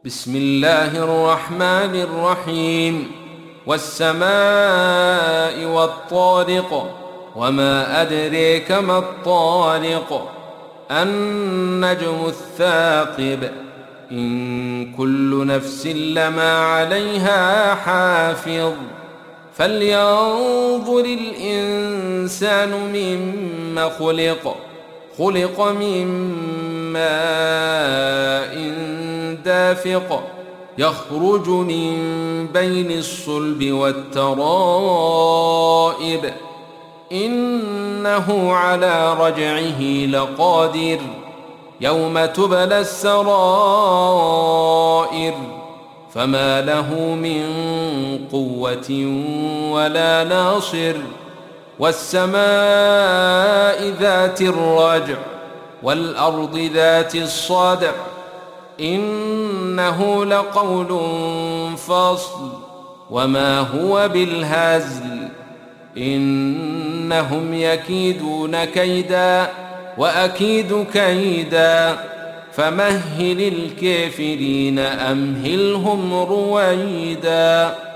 بسم الله الرحمن الرحيم. والسماء والطارق، وما أدريك ما الطارق، النجم الثاقب، إن كل نفس لما عليها حافظ. فلينظر الإنسان مما خلق. خلق من ماء دافق، يخرج من بين الصلب والترائب، إنه على رجعه لقادر. يوم تبلى السرائر، فما له من قوة ولا ناصر. والسماء ذات الرجع، والأرض ذات الصدع، إنه لقول فصل، وما هو بالهزل. إنهم يكيدون كيدا، وأكيد كيدا، فمهل الكافرين أمهلهم رويدا.